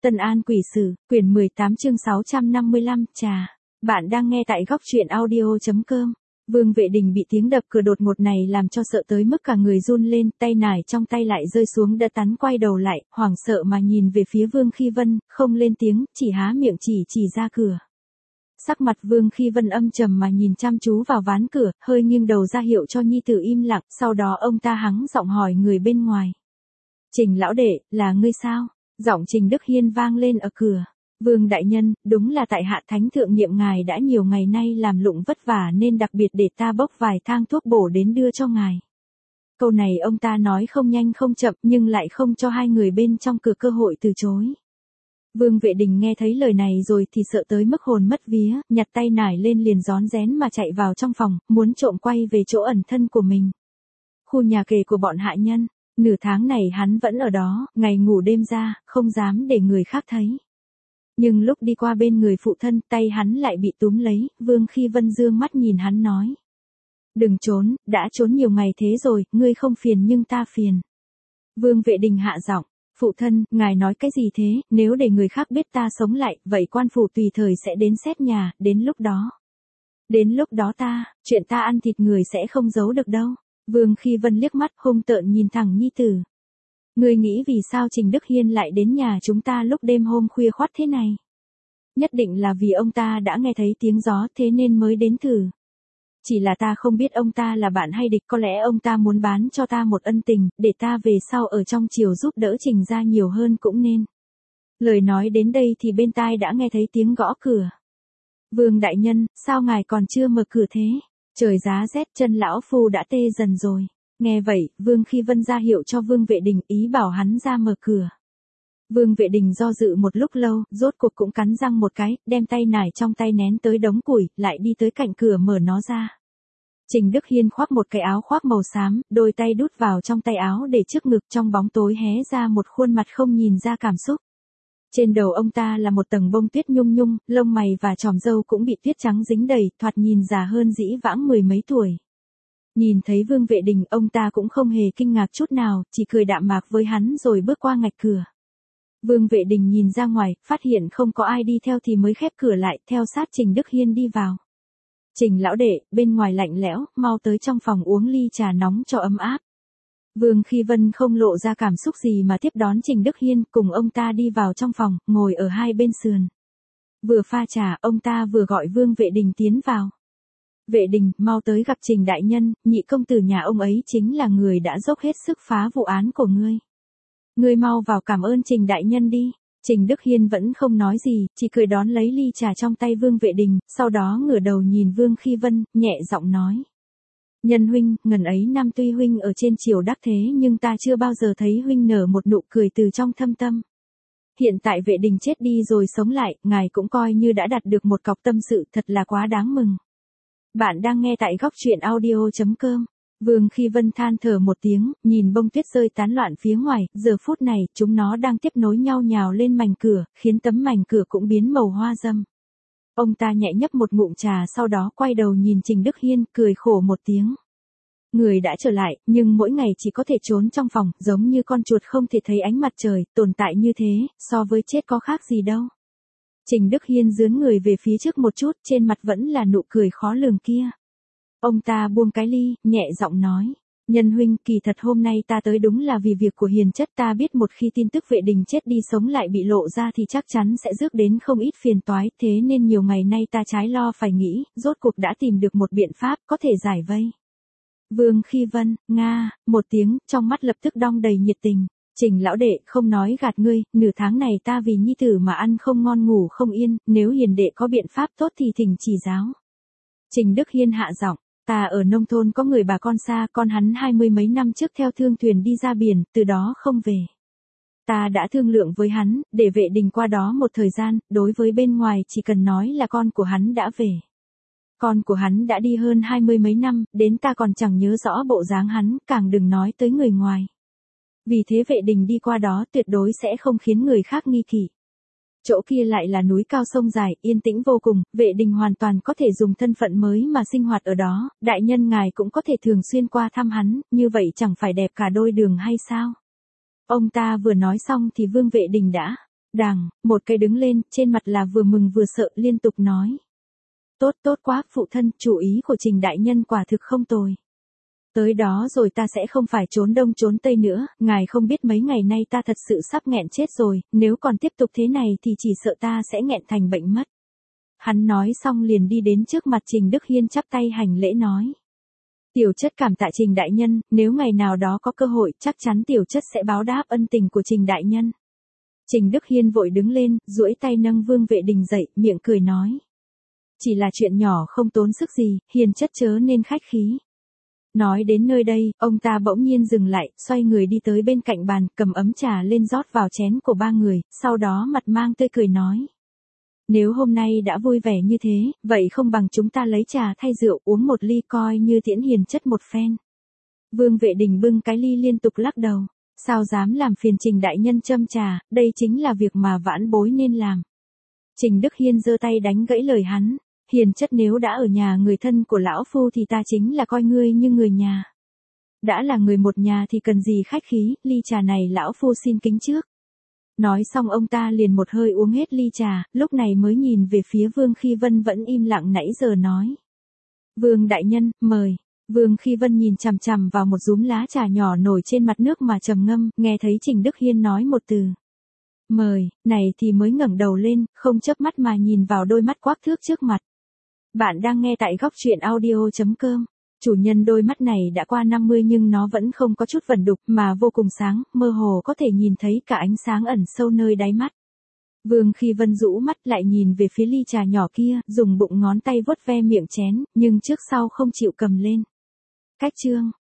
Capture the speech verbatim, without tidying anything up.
Tân An Quỷ Sử, quyển mười tám chương sáu trăm năm mươi lăm, trà. Bạn đang nghe tại góc truyện audio chấm com. Vương Vệ Đình bị tiếng đập cửa đột ngột này làm cho sợ tới mức cả người run lên, tay nải trong tay lại rơi xuống đất tắn, quay đầu lại, hoảng sợ mà nhìn về phía Vương Khi Vân, không lên tiếng, chỉ há miệng chỉ chỉ ra cửa. Sắc mặt Vương Khi Vân âm trầm mà nhìn chăm chú vào ván cửa, hơi nghiêng đầu ra hiệu cho nhi tử im lặng, sau đó ông ta hắng giọng hỏi người bên ngoài. Trình lão đệ, là ngươi sao? Giọng Trình Đức Hiên vang lên ở cửa. Vương đại nhân, đúng là tại hạ thánh thượng nhiệm ngài đã nhiều ngày nay làm lụng vất vả nên đặc biệt để ta bốc vài thang thuốc bổ đến đưa cho ngài. Câu này ông ta nói không nhanh không chậm nhưng lại không cho hai người bên trong cửa cơ hội từ chối. Vương Vệ Đình nghe thấy lời này rồi thì sợ tới mức hồn mất vía, nhặt tay nải lên liền rón rén mà chạy vào trong phòng, muốn trộm quay về chỗ ẩn thân của mình. Khu nhà kề của bọn hạ nhân. Nửa tháng này hắn vẫn ở đó, ngày ngủ đêm ra, không dám để người khác thấy. Nhưng lúc đi qua bên người phụ thân, tay hắn lại bị túm lấy, Vương Khi Vân dương mắt nhìn hắn nói. Đừng trốn, đã trốn nhiều ngày thế rồi, ngươi không phiền nhưng ta phiền. Vương Vệ Đình hạ giọng, phụ thân, ngài nói cái gì thế, nếu để người khác biết ta sống lại, vậy quan phủ tùy thời sẽ đến xét nhà, đến lúc đó. Đến lúc đó ta, chuyện ta ăn thịt người sẽ không giấu được đâu. Vương Khi Vân liếc mắt hung tợn nhìn thẳng nhi tử. Ngươi nghĩ vì sao Trình Đức Hiên lại đến nhà chúng ta lúc đêm hôm khuya khoắt thế này? Nhất định là vì ông ta đã nghe thấy tiếng gió thế nên mới đến thử. Chỉ là ta không biết ông ta là bạn hay địch, có lẽ ông ta muốn bán cho ta một ân tình, để ta về sau ở trong triều giúp đỡ Trình gia nhiều hơn cũng nên. Lời nói đến đây thì bên tai đã nghe thấy tiếng gõ cửa. Vương đại nhân, sao ngài còn chưa mở cửa thế? Trời giá rét, chân lão phu đã tê dần rồi. Nghe vậy, Vương Khi Vân ra hiệu cho Vương Vệ Đình, ý bảo hắn ra mở cửa. Vương Vệ Đình do dự một lúc lâu, rốt cuộc cũng cắn răng một cái, đem tay nải trong tay nén tới đống củi, lại đi tới cạnh cửa mở nó ra. Trình Đức Hiên khoác một cái áo khoác màu xám, đôi tay đút vào trong tay áo để trước ngực, trong bóng tối hé ra một khuôn mặt không nhìn ra cảm xúc. Trên đầu ông ta là một tầng bông tuyết nhung nhung, lông mày và chòm râu cũng bị tuyết trắng dính đầy, thoạt nhìn già hơn dĩ vãng mười mấy tuổi. Nhìn thấy Vương Vệ Đình, ông ta cũng không hề kinh ngạc chút nào, chỉ cười đạm mạc với hắn rồi bước qua ngạch cửa. Vương Vệ Đình nhìn ra ngoài, phát hiện không có ai đi theo thì mới khép cửa lại, theo sát Trình Đức Hiên đi vào. Trình lão đệ, bên ngoài lạnh lẽo, mau tới trong phòng uống ly trà nóng cho ấm áp. Vương Khi Vân không lộ ra cảm xúc gì mà tiếp đón Trình Đức Hiên, cùng ông ta đi vào trong phòng, ngồi ở hai bên sườn. Vừa pha trà, ông ta vừa gọi Vương Vệ Đình tiến vào. Vệ Đình, mau tới gặp Trình đại nhân, nhị công tử nhà ông ấy chính là người đã dốc hết sức phá vụ án của ngươi. Ngươi mau vào cảm ơn Trình đại nhân đi. Trình Đức Hiên vẫn không nói gì, chỉ cười đón lấy ly trà trong tay Vương Vệ Đình, sau đó ngửa đầu nhìn Vương Khi Vân, nhẹ giọng nói. Nhân huynh, ngần ấy năm tuy huynh ở trên triều đắc thế nhưng ta chưa bao giờ thấy huynh nở một nụ cười từ trong thâm tâm. Hiện tại Vệ Đình chết đi rồi sống lại, ngài cũng coi như đã đạt được một cọc tâm sự, thật là quá đáng mừng. Bạn đang nghe tại góc truyện audio chấm com. Vương Khi Vân than thở một tiếng, nhìn bông tuyết rơi tán loạn phía ngoài, giờ phút này, chúng nó đang tiếp nối nhau nhào lên mảnh cửa, khiến tấm mảnh cửa cũng biến màu hoa râm. Ông ta nhẹ nhấp một ngụm trà sau đó quay đầu nhìn Trình Đức Hiên, cười khổ một tiếng. Người đã trở lại, nhưng mỗi ngày chỉ có thể trốn trong phòng, giống như con chuột không thể thấy ánh mặt trời, tồn tại như thế, so với chết có khác gì đâu. Trình Đức Hiên dướn người về phía trước một chút, trên mặt vẫn là nụ cười khó lường kia. Ông ta buông cái ly, nhẹ giọng nói. Nhân huynh, kỳ thật hôm nay ta tới đúng là vì việc của Hiền chất, ta biết một khi tin tức Vệ Đình chết đi sống lại bị lộ ra thì chắc chắn sẽ rước đến không ít phiền toái, thế nên nhiều ngày nay ta trái lo phải nghĩ, rốt cuộc đã tìm được một biện pháp có thể giải vây. Vương Khi Vân, Nga, một tiếng, trong mắt lập tức đong đầy nhiệt tình. Trình lão đệ, không nói gạt ngươi, nửa tháng này ta vì nhi tử mà ăn không ngon ngủ không yên, nếu Hiền đệ có biện pháp tốt thì thỉnh chỉ giáo. Trình Đức Hiên hạ giọng. Ta ở nông thôn có người bà con xa, con hắn hai mươi mấy năm trước theo thương thuyền đi ra biển, từ đó không về. Ta đã thương lượng với hắn, để Vệ Đình qua đó một thời gian, đối với bên ngoài chỉ cần nói là con của hắn đã về. Con của hắn đã đi hơn hai mươi mấy năm, đến ta còn chẳng nhớ rõ bộ dáng hắn, càng đừng nói tới người ngoài. Vì thế Vệ Đình đi qua đó tuyệt đối sẽ không khiến người khác nghi kỵ. Chỗ kia lại là núi cao sông dài, yên tĩnh vô cùng, Vệ Đình hoàn toàn có thể dùng thân phận mới mà sinh hoạt ở đó, đại nhân ngài cũng có thể thường xuyên qua thăm hắn, như vậy chẳng phải đẹp cả đôi đường hay sao? Ông ta vừa nói xong thì Vương Vệ Đình đã Đằng, một cây đứng lên, trên mặt là vừa mừng vừa sợ, liên tục nói. Tốt tốt quá, phụ thân, chủ ý của Trình đại nhân quả thực không tồi. Tới đó rồi ta sẽ không phải trốn đông trốn tây nữa, ngài không biết mấy ngày nay ta thật sự sắp nghẹn chết rồi, nếu còn tiếp tục thế này thì chỉ sợ ta sẽ nghẹn thành bệnh mất. Hắn nói xong liền đi đến trước mặt Trình Đức Hiên chắp tay hành lễ nói. Tiểu chất cảm tạ Trình đại nhân, nếu ngày nào đó có cơ hội chắc chắn tiểu chất sẽ báo đáp ân tình của Trình đại nhân. Trình Đức Hiên vội đứng lên, duỗi tay nâng Vương Vệ Đình dậy, miệng cười nói. Chỉ là chuyện nhỏ không tốn sức gì, Hiền chất chớ nên khách khí. Nói đến nơi đây, ông ta bỗng nhiên dừng lại, xoay người đi tới bên cạnh bàn, cầm ấm trà lên rót vào chén của ba người, sau đó mặt mang tươi cười nói. Nếu hôm nay đã vui vẻ như thế, vậy không bằng chúng ta lấy trà thay rượu uống một ly coi như tiễn Hiền chất một phen. Vương Vệ Đình bưng cái ly liên tục lắc đầu. Sao dám làm phiền Trình đại nhân châm trà, đây chính là việc mà vãn bối nên làm. Trình Đức Hiên giơ tay đánh gãy lời hắn. Hiền chất nếu đã ở nhà người thân của lão phu thì ta chính là coi ngươi như người nhà. Đã là người một nhà thì cần gì khách khí, ly trà này lão phu xin kính trước. Nói xong ông ta liền một hơi uống hết ly trà, lúc này mới nhìn về phía Vương Khi Vân vẫn im lặng nãy giờ nói. Vương đại nhân, mời. Vương Khi Vân nhìn chằm chằm vào một dúm lá trà nhỏ nổi trên mặt nước mà trầm ngâm, nghe thấy Trình Đức Hiên nói một từ. Mời, này thì mới ngẩng đầu lên, không chớp mắt mà nhìn vào đôi mắt quắc thước trước mặt. Bạn đang nghe tại góc truyện audio chấm com. Chủ nhân đôi mắt này đã qua năm mươi nhưng nó vẫn không có chút vẩn đục mà vô cùng sáng, mơ hồ có thể nhìn thấy cả ánh sáng ẩn sâu nơi đáy mắt. Vương Khi Vân rũ mắt lại nhìn về phía ly trà nhỏ kia, dùng bụng ngón tay vuốt ve miệng chén, nhưng trước sau không chịu cầm lên. Cách chương